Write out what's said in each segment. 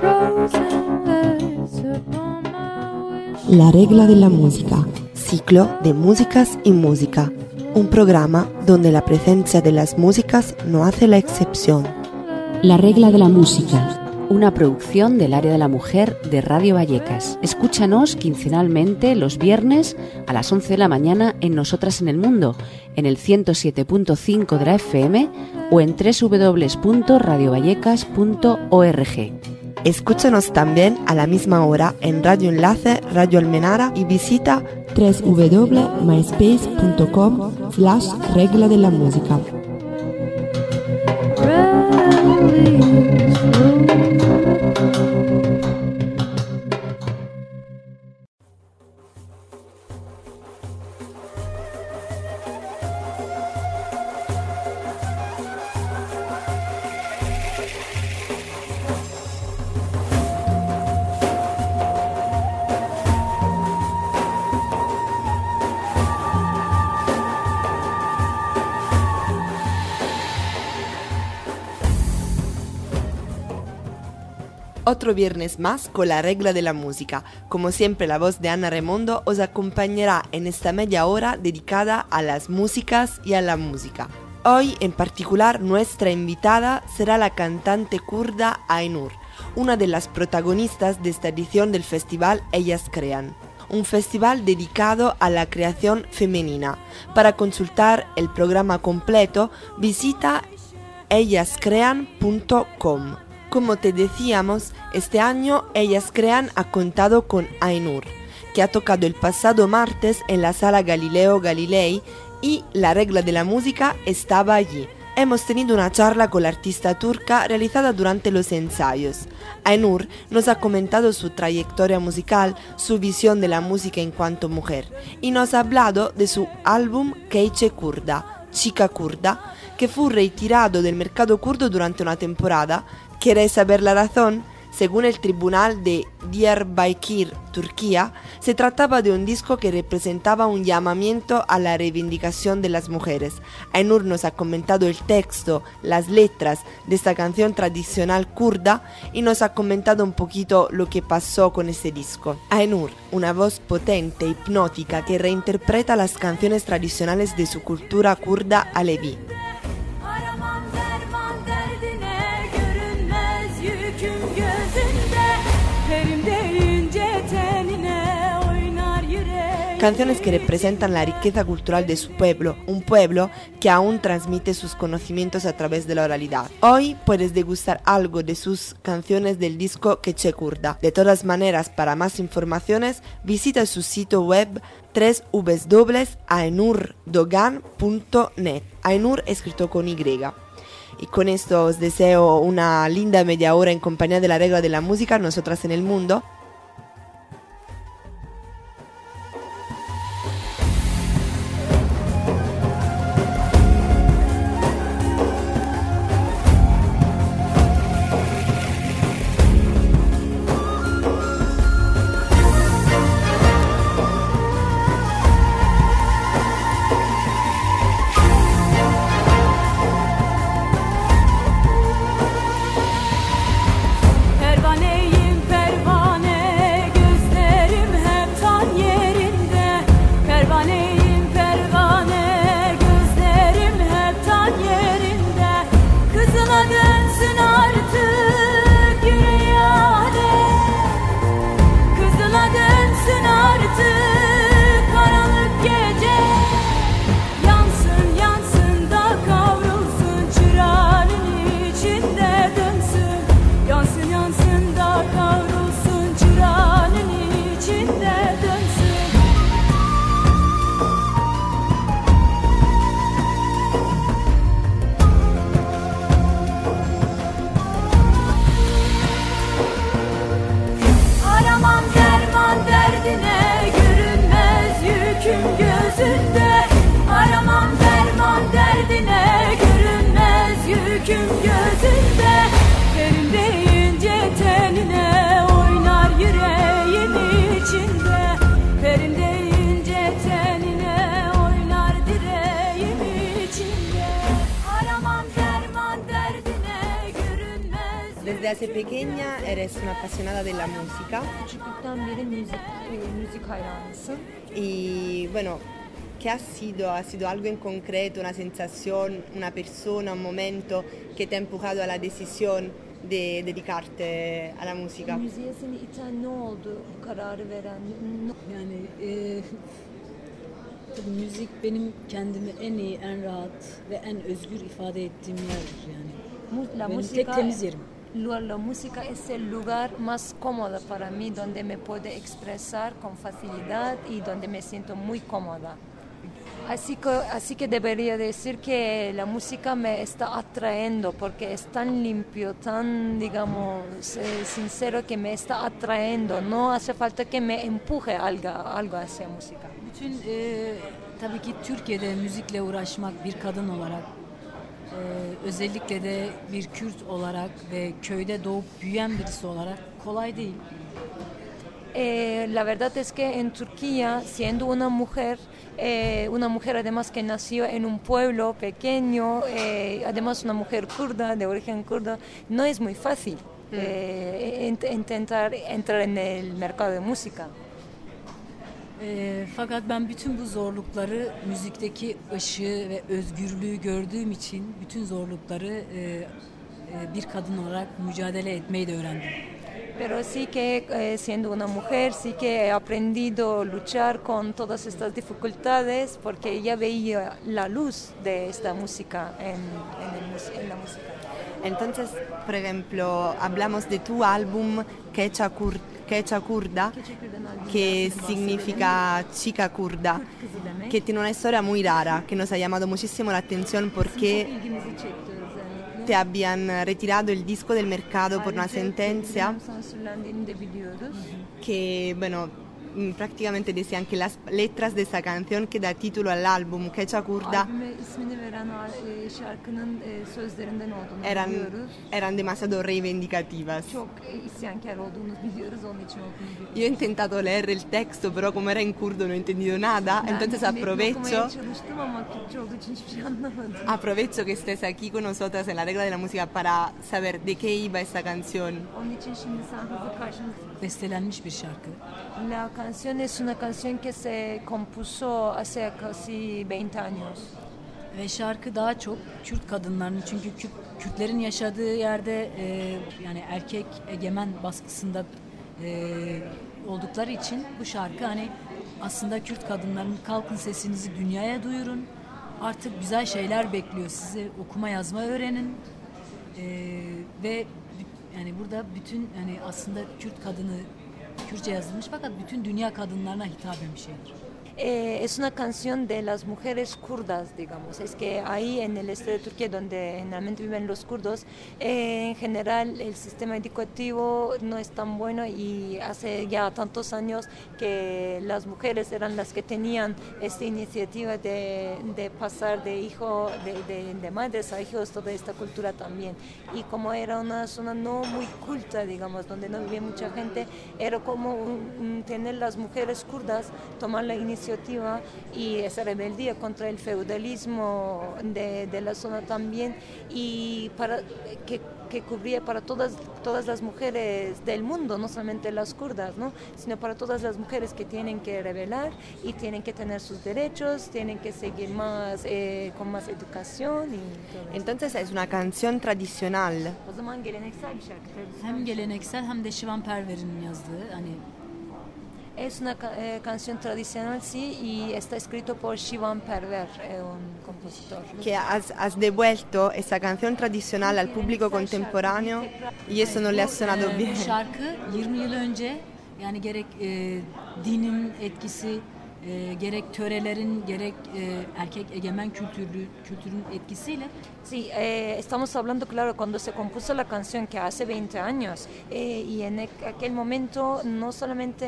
La regla de la música. Ciclo de músicas y música. Un programa donde la presencia de las músicas no hace la excepción. La regla de la música. Una producción del área de la mujer de Radio Vallecas. Escúchanos quincenalmente los viernes a las 11 de la mañana en Nosotras en el Mundo, en el 107.5 de la FM o en www.radiovallecas.org. Escúchanos también a la misma hora en Radio Enlace, Radio Almenara y visita www.myspace.com/regla de la música. Otro viernes más con la regla de la música. Como siempre, la voz de Ana Remondo os acompañará en esta media hora dedicada a las músicas y a la música. Hoy, en particular, nuestra invitada será la cantante kurda Aynur, una de las protagonistas de esta edición del festival Ellas Crean, un festival dedicado a la creación femenina. Para consultar el programa completo, visita ellascrean.com. Como te decíamos, este año Ellas Crean ha contado con Aynur, que ha tocado el pasado martes en la Sala Galileo Galilei y la regla de la música estaba allí. Hemos tenido una charla con la artista turca realizada durante los ensayos. Aynur nos ha comentado su trayectoria musical, su visión de la música en cuanto mujer, y nos ha hablado de su álbum Keiche Kurda, Chica Kurda, que fue retirado del mercado kurdo durante una temporada. ¿Queréis saber la razón? Según el tribunal de Diyarbakır, Turquía, se trataba de un disco que representaba un llamamiento a la reivindicación de las mujeres. Aynur nos ha comentado el texto, las letras de esta canción tradicional kurda y nos ha comentado un poquito lo que pasó con este disco. Aynur, una voz potente, hipnótica, que reinterpreta las canciones tradicionales de su cultura kurda alevi. Canciones que representan la riqueza cultural de su pueblo, un pueblo que aún transmite sus conocimientos a través de la oralidad. Hoy puedes degustar algo de sus canciones del disco Keiche Kurda. De todas maneras, para más informaciones, visita su sitio web www.aynurdogan.net. Aynur escrito con Y. Y con esto os deseo una linda media hora en compañía de la regla de la música, Nosotras en el Mundo. Pervaneyim pervane desde pequeña eres una apasionada de la música. Küçüklükten beri müzik hayranısın. Y bueno, ¿qué ha sido? ¿Ha sido algo en concreto, una sensación, una persona, un momento que te ha empujado a la decisión de dedicarte a la música? Müziğe seni iten ne oldu? Bu kararı veren? Yani tabii müzik benim kendimi en iyi, en rahat ve en özgür ifade ettiğim yerdir yani. Benim tek temiz yerim. La música es el lugar más cómodo para mí, donde me puedo expresar con facilidad y donde me siento muy cómoda. Así que debería decir que la música me está atrayendo porque es tan limpio, tan, digamos, sincero que me está atrayendo. No hace falta que me empuje algo hacia música. Bütün tabii ki Türkiye'de müzikle uğraşmak bir kadın olarak, özellikle de bir Kürt olarak ve köyde doğup büyüyen birisi olarak kolay değil. La verdad es que en Turquía, siendo una mujer además que nació en un pueblo pequeño, además una mujer kurda, de origen kurdo, no es muy fácil intentar entrar en el mercado de música. Fakat ben bütün bu zorlukları, müzikteki ışığı ve özgürlüğü gördüğüm için bütün zorlukları bir kadın olarak mücadele etmeyi de öğrendim. Pero sí que siendo una mujer, sí que he aprendido a luchar con todas estas dificultades porque ya veía la luz de esta música en la música. Entonces, por ejemplo, hablamos de tu álbum Kecha Kurda, que significa chica kurda, que tiene una historia muy rara, que nos ha llamado muchísimo la atención porque te habían retirado el disco del mercado por una sentencia que, bueno, prácticamente decían que las letras de esa canción que da título al álbum, Kecha Kurda, eran demasiado reivindicativas. Yo he intentado leer el texto, pero como era en kurdo no he entendido nada, entonces aprovecho que estés aquí con nosotras en la regla de la música para saber de qué iba esta canción. Bestelenmiş bir şarkı. La canción es una canción que se compuso hace casi 20 años. Ve şarkı daha çok Kürt kadınlarının, çünkü Kürtlerin yaşadığı yerde yani erkek egemen baskısında oldukları için bu şarkı hani aslında Kürt kadınların kalkın sesinizi dünyaya duyurun. Artık güzel şeyler bekliyor sizi, okuma yazma öğrenin. Ve yani burada bütün yani aslında Kürt kadını Kürtçe yazılmış fakat bütün dünya kadınlarına hitap eden bir şeydir. Es una canción de las mujeres kurdas, digamos. Es que ahí en el este de Turquía, donde generalmente viven los kurdos, en general el sistema educativo no es tan bueno y hace ya tantos años que las mujeres eran las que tenían esta iniciativa de pasar de madres a hijos toda esta cultura también. Y como era una zona no muy culta, digamos, donde no vivía mucha gente, era como tener las mujeres kurdas tomar la iniciativa y esa rebeldía contra el feudalismo de la zona también y que cubría para todas las mujeres del mundo, no solamente las kurdas, ¿no? Sino para todas las mujeres que tienen que rebelar y tienen que tener sus derechos, tienen que seguir más con más educación y todo eso. Entonces es una canción tradicional. O zaman geleneksel bir şarkı. Hem geleneksel hem de Şivan Perver'in yazdığı hani. Es una canción tradicional, sí, y está escrito por Şivan Perver, un compositor. Que has devuelto esa canción tradicional al público contemporáneo y eso no le ha sonado bien. Bu şarkı 20 yıl önce yani gerek dinin etkisi, gerek törelerin, gerek erkek egemen kültürün etkisiyle. Sí, estamos hablando, claro, cuando se compuso la canción, que hace 20 años, y en aquel momento, no solamente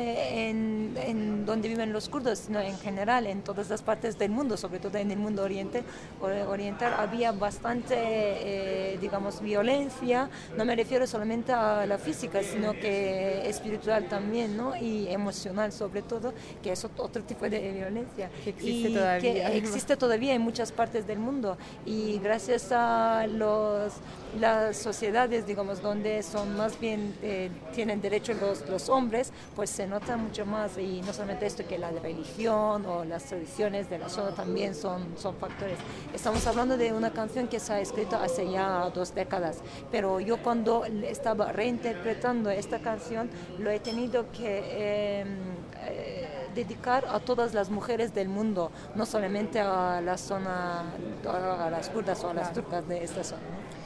en donde viven los kurdos, sino en general, en todas las partes del mundo, sobre todo en el mundo oriental, había bastante, digamos, violencia. No me refiero solamente a la física, sino que espiritual también, ¿no? Y emocional sobre todo, que es otro tipo tipo de violencia. Que existe y todavía. Que existe todavía en muchas partes del mundo. Y gracias a las sociedades, digamos, donde son más bien, tienen derecho los hombres, pues se nota mucho más. Y no solamente esto, que la religión o las tradiciones de la zona también son factores. Estamos hablando de una canción que se ha escrito hace ya 2 décadas, pero yo cuando estaba reinterpretando esta canción lo he tenido que dedicar a todas las mujeres del mundo, no solamente a la zona, a las kurdas o a las turcas de esta zona, ¿no?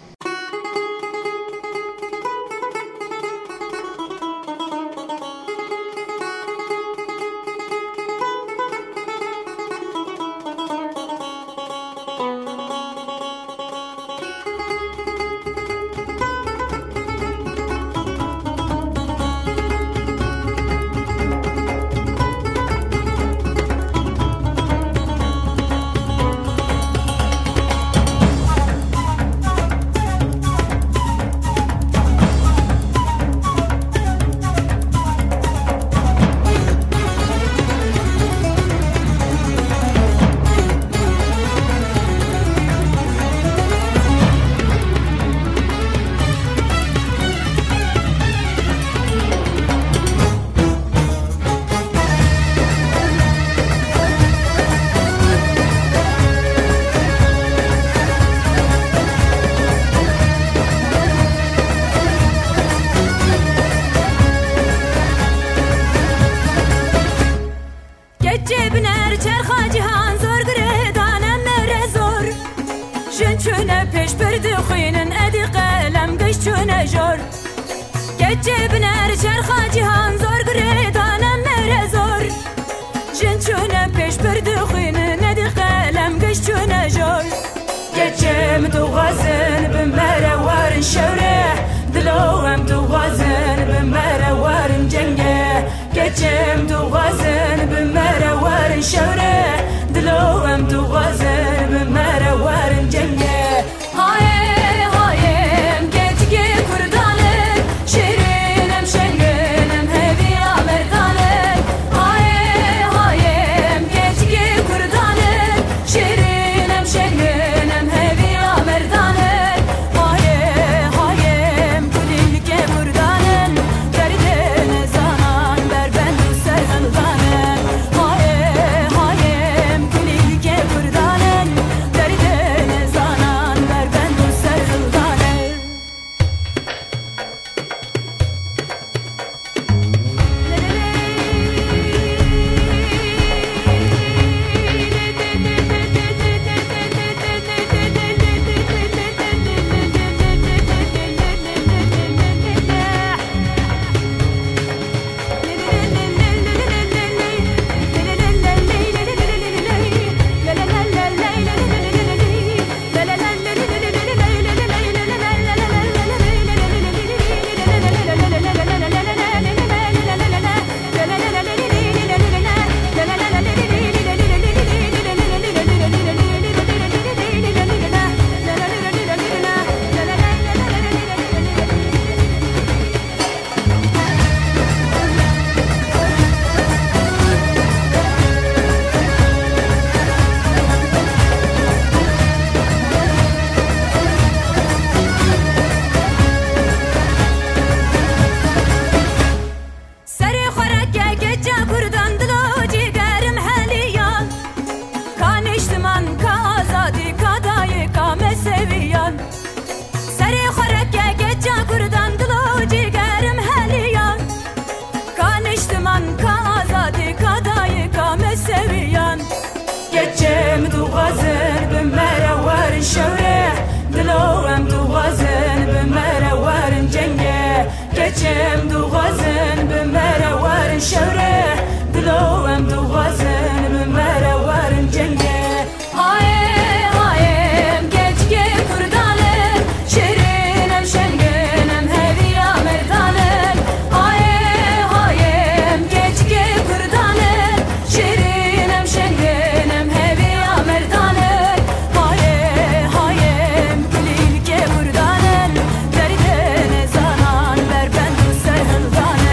Derdine zanan ver ben du serhıldanem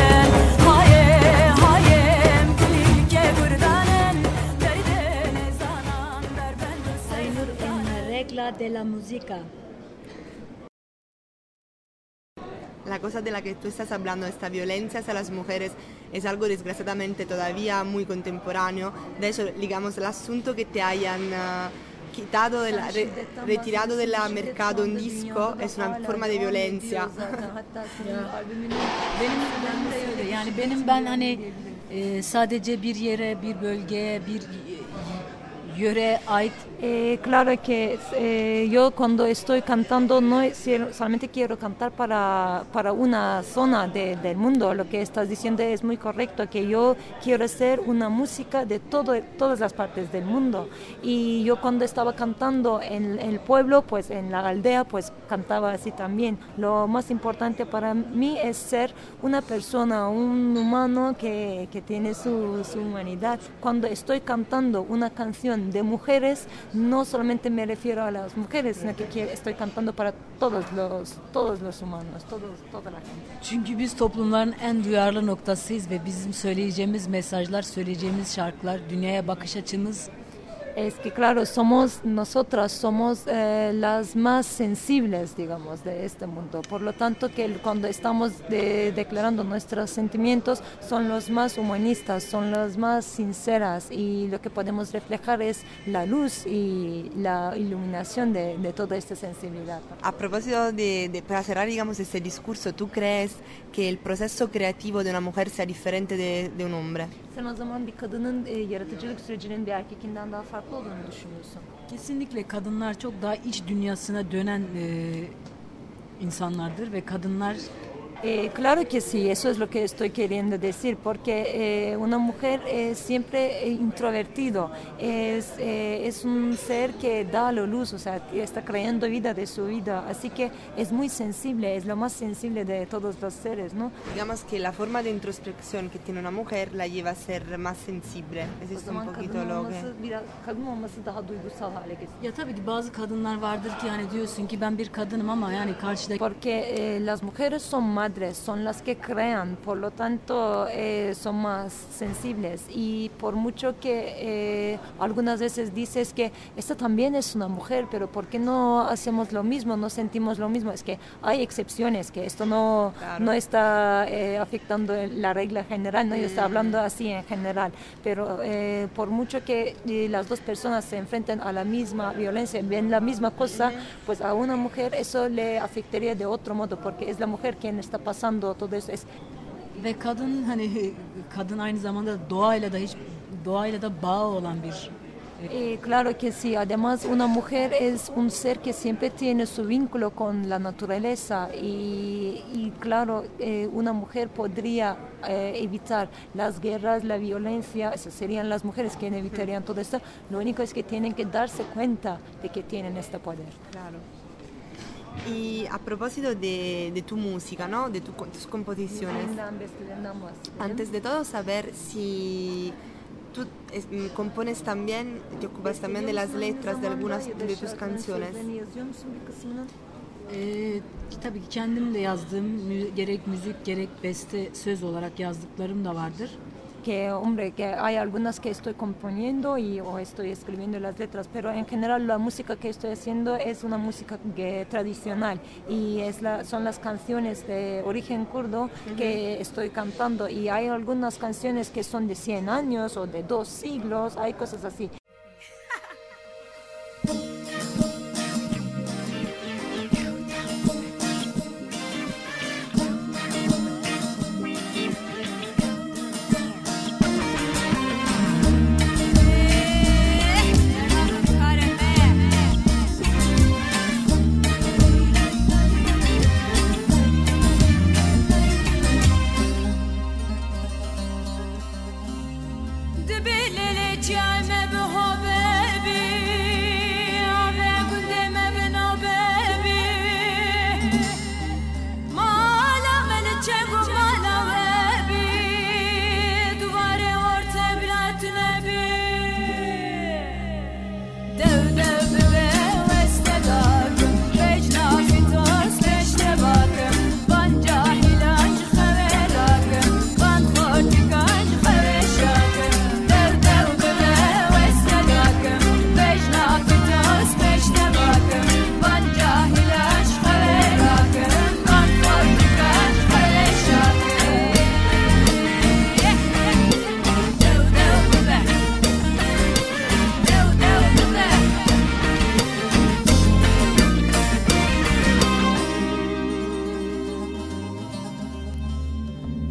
regla de la música. La cosa de la que tú estás hablando, esta violencia hacia las mujeres, es algo desgraciadamente todavía muy contemporáneo. De hecho, digamos, el asunto que te hayan quitado, retirado del mercado un disco es una forma de violencia. Ben hani sadece bir yere, bir bölgeye, bir yöre ait. Claro que yo cuando estoy cantando no solamente quiero cantar para una zona del mundo. Lo que estás diciendo es muy correcto, que yo quiero hacer una música de todas las partes del mundo. Y yo cuando estaba cantando en el pueblo, pues en la aldea, pues cantaba así también. Lo más importante para mí es ser una persona, un humano que tiene su humanidad. Cuando estoy cantando una canción de mujeres, no solamente me refiero a las mujeres, sino que estoy cantando para todos los humanos, toda la gente. Çünkü biz toplumların en duyarlı noktasıyız ve bizim söyleyeceğimiz mesajlar, söyleyeceğimiz şarkılar, dünyaya bakış açımız. Es que claro, nosotras somos las más sensibles, digamos, de este mundo. Por lo tanto, que cuando estamos declarando nuestros sentimientos, son los más humanistas, son las más sinceras, y lo que podemos reflejar es la luz y la iluminación de toda esta sensibilidad. A propósito para cerrar, digamos, este discurso, ¿tú crees que el proceso creativo de una mujer sea diferente de un hombre? Sen o zaman bir kadının yaratıcılık sürecinin bir erkekinden daha farklı olduğunu düşünüyorsun. Kesinlikle kadınlar çok daha iç dünyasına dönen insanlardır ve kadınlar Claro que sí, eso es lo que estoy queriendo decir, porque una mujer es siempre introvertido, es un ser que da la luz, o sea, está creando vida de su vida, así que es muy sensible, es lo más sensible de todos los seres, ¿no? Digamos que la forma de introspección que tiene una mujer la lleva a ser más sensible. Es esto un poquito lo que... Kadın olması daha duygusal hale getiriyor. ya tabii ki bazı kadınlar vardır ki hani diyorsun ki ben bir kadınım ama yani karşıdaki Porque las mujeres son madres, son las que crean, por lo tanto son más sensibles, y por mucho que algunas veces dices que esta también es una mujer, pero ¿por qué no hacemos lo mismo, no sentimos lo mismo? Es que hay excepciones, que esto no está afectando la regla general, no, yo estoy hablando así en general, pero por mucho que las dos personas se enfrenten a la misma violencia, ven la misma cosa, pues a una mujer eso le afectaría de otro modo, porque es la mujer quien está pasando todo eso. ve kadın hani kadın aynı zamanda doğayla da bağ olan bir Claro que sí, además una mujer es un ser que siempre tiene su vínculo con la naturaleza, y claro, una mujer podría evitar las guerras, la violencia, esas serían las mujeres quienes evitarían todo esto. Lo único es que tienen que darse cuenta de que tienen este poder. Claro. Y a propósito de tu música, ¿no? De tus composiciones, antes de todo saber si tú compones también, te ocupas también de las letras de algunas de tus canciones. Tabii ki kendim de yazdığım gerek müzik gerek beste söz olarak yazdıklarım da vardır. Que hombre, que hay algunas que estoy componiendo o estoy escribiendo las letras, pero en general la música que estoy haciendo es una música tradicional, y son las canciones de origen kurdo que estoy cantando, y hay algunas canciones que son de 100 años o de 2 siglos, hay cosas así. دبلل جامه به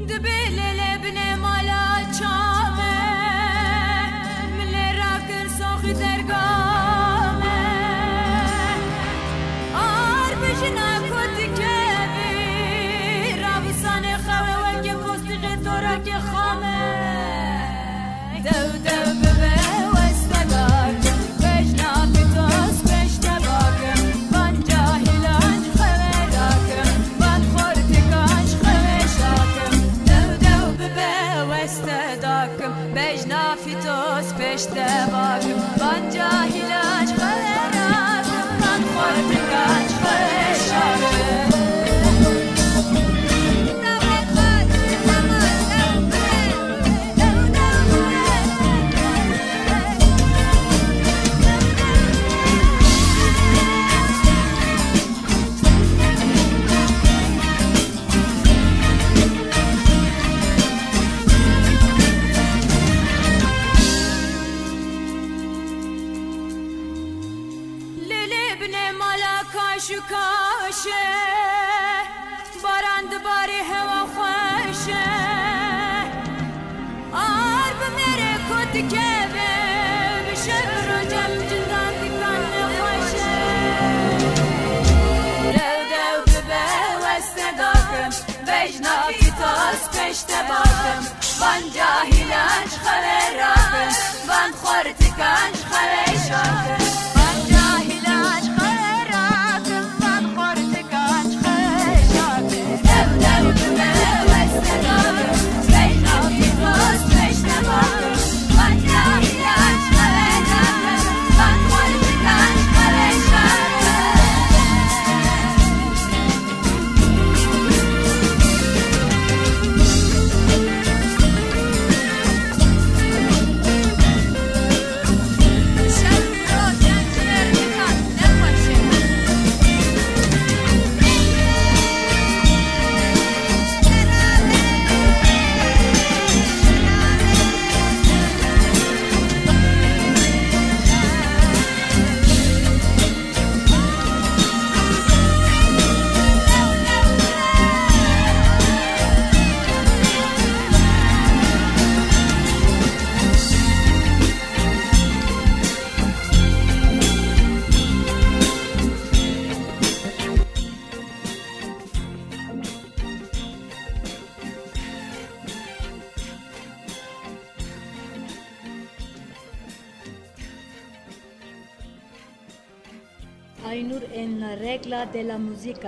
Ainur en la regla de la música.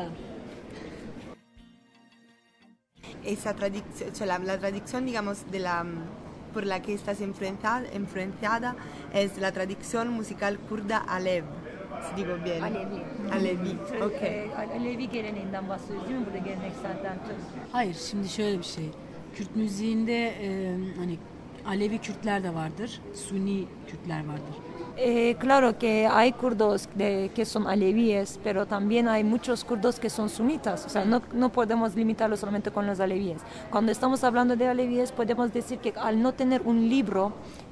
Esa tradición, la tradición, digamos, por la que estás influenciada es la tradición musical kurda Alev. Si digo bien. Alevi. Okay. Alevi geleneğinden bahsediyoruz değil mi? Burada gelenekselden. Hayır, şimdi şöyle bir şey. Kürt müziğinde hani Alevi Kürtler de vardır, Suni Kürtler vardır. Claro que hay kurdos que son alevíes, pero también hay muchos kurdos que son sunitas. O sea, no podemos limitarlo solamente con los alevíes. Cuando estamos hablando de alevíes, podemos decir que al no tener un libro,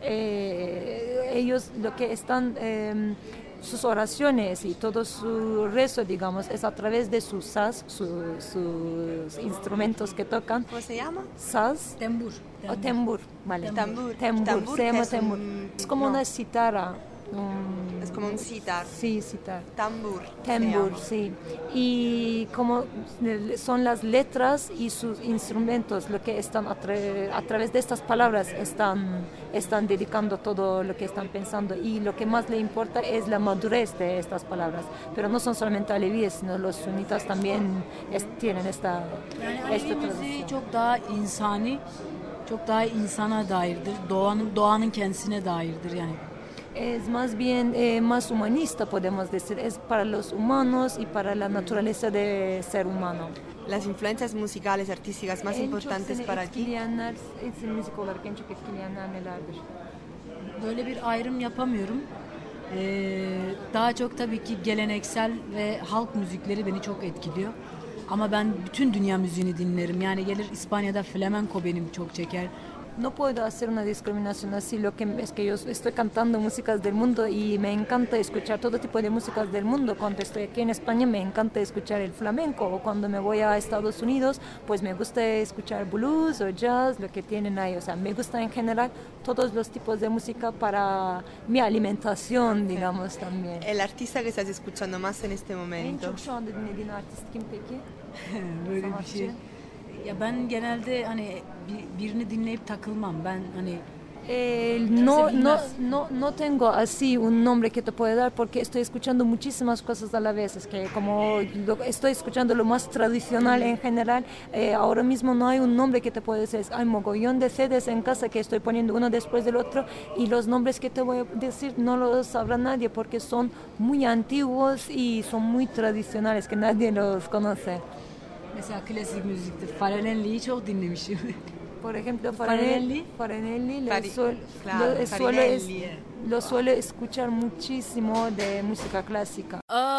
ellos lo que están... sus oraciones y todo su rezo, digamos, es a través de sus saz, sus instrumentos que tocan. ¿Cómo se llama? Saz. Tembur. O tembur, vale. Tambur, se llama es tembur. Es como una citara. Es como un sitar. Sí, sitar. Tambur, sí. Y como son las letras y sus instrumentos lo que están a través de estas palabras están dedicando todo lo que están pensando, y lo que más le importa es la madurez de estas palabras. Pero no son solamente alevíes, sino los sunitas también tienen esta müziği çok daha insani, çok daha insana dairdir. Doğanın kendisine dairdir yani. Es más bien más humanista, podemos decir, es para los humanos y para la naturaleza de ser humano. Las influencias musicales, artísticas más importantes para ti. Müzik olarak en çok etkileyenler nelerdir? Böyle bir ayrım yapamıyorum. Daha çok tabii ki geleneksel ve halk müzikleri beni çok etkiliyor. Ama ben bütün dünya müziğini dinlerim. Yani gelir İspanya'da flamenco benim çok çeker. No puedo hacer una discriminación así, lo que es que yo estoy cantando músicas del mundo y me encanta escuchar todo tipo de músicas del mundo. Cuando estoy aquí en España me encanta escuchar el flamenco, o cuando me voy a Estados Unidos pues me gusta escuchar blues o jazz, lo que tienen ahí. O sea, me gusta en general todos los tipos de música para mi alimentación, digamos, también. El artista que estás escuchando más en este En momento. çok şu anda dinlediğin artist kim peki? Böyle bir şey. Ya ben genelde hani birini dinleyip takılmam. Ben hani No tengo así un nombre que te pueda dar porque estoy escuchando muchísimas cosas a la vez. Es que como estoy escuchando lo más tradicional en general, ahora mismo no hay un nombre que te pueda decir. Hay mogollón de CDs en casa que estoy poniendo uno después del otro y los nombres que te voy a decir no los sabrá nadie porque son muy antiguos y son muy tradicionales que nadie los conoce. mesela klasik müzikte Farinelli'yi çok dinlemişim. Por ejemplo, Farinelli. Farinelli Claro, Farinelli. lo suelo escuchar muchísimo de música clásica.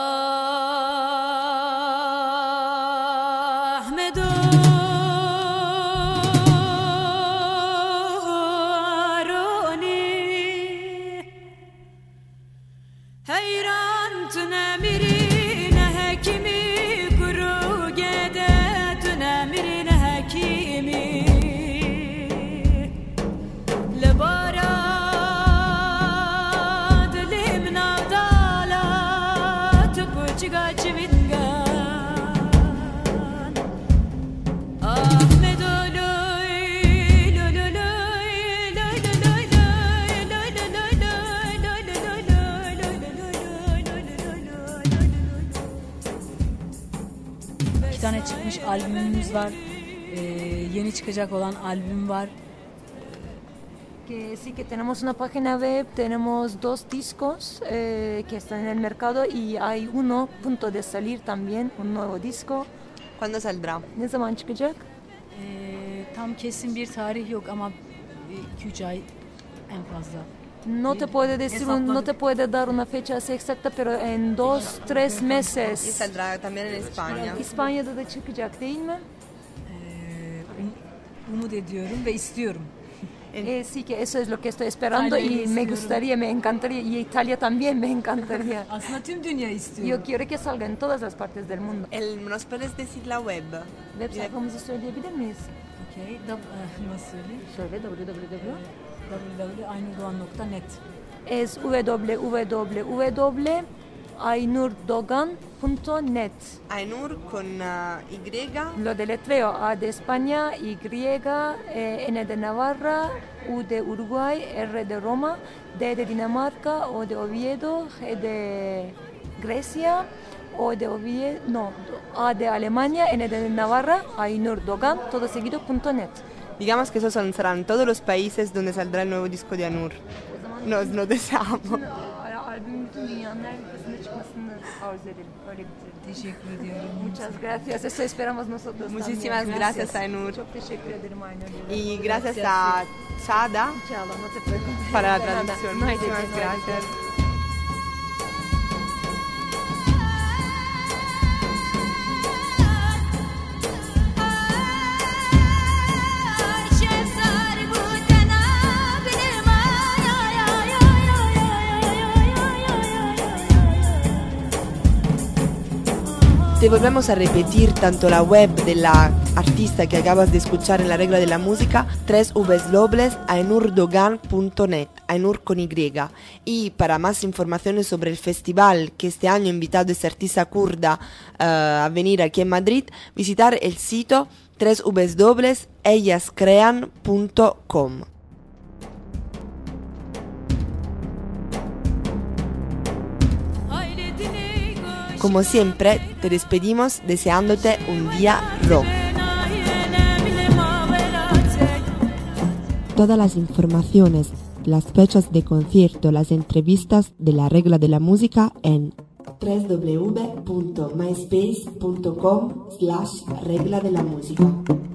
İki tane çıkmış albümümüz var. Yeni çıkacak olan albüm var. Que sí, que tenemos una página web, tenemos 2 discos que están en el mercado y hay uno a punto de salir también, un nuevo disco. ¿Cuándo saldrá? Ne zaman çıkacak? Tam kesin bir tarih yok ama 2-3 ay en fazla. No te puede decir, no te puede dar una fecha así exacta, pero en 2-3 Y meses. saldrá también en España. İspanya'da da çıkacak değil mi? Umut ediyorum ve istiyorum. Sí, que eso es lo que estoy esperando Italya'yı y me istiyorum. gustaría, me encantaría, y Italia también me encantaría. Aslında tüm dünya istiyor. Yo quiero que salga en todas las partes del mundo. ¿Nos puedes decir la web? Web sayfamızı söyleyebilir miyiz? Okay. Nasıl söyleyeyim? Söyle www. www.aynurdoğan.net. Es www.aynurdogan.net. Ainur con Y. Lo deletreo: A de España, Y, N de Navarra, U de Uruguay, R de Roma, D de Dinamarca, O de Oviedo, G de Grecia, O de Oviedo, no, A de Alemania, N de Navarra, Aynurdogan, todo seguido, .net. Digamos que esos serán todos los países donde saldrá el nuevo disco de Ainur. Nos deseamos. Albümün bütün dünyanın her ülkesinde çıkmasını arzu edelim. Öyle bitirelim. Teşekkür ediyorum. Muchas gracias. Eso esperamos nosotros. Muchísimas también. gracias, Ainur. Çok teşekkür ederim Aynur. Y gracias a Chada İnşallah, no te preocupes. para la De nada. traducción. No hay de qué, Muchísimas no hay de qué. gracias. Te volvemos a repetir tanto la web de la artista que acabas de escuchar en la regla de la música, www.ainurdogan.net, Ainur con Y. Y para más informaciones sobre el festival que este año ha invitado a esta artista kurda a venir aquí en Madrid, visitar el sitio www.ellascrean.com. Como siempre, te despedimos deseándote un día rock. Todas las informaciones, las fechas de concierto, las entrevistas de la regla de la música en www.myspace.com/regla de la música.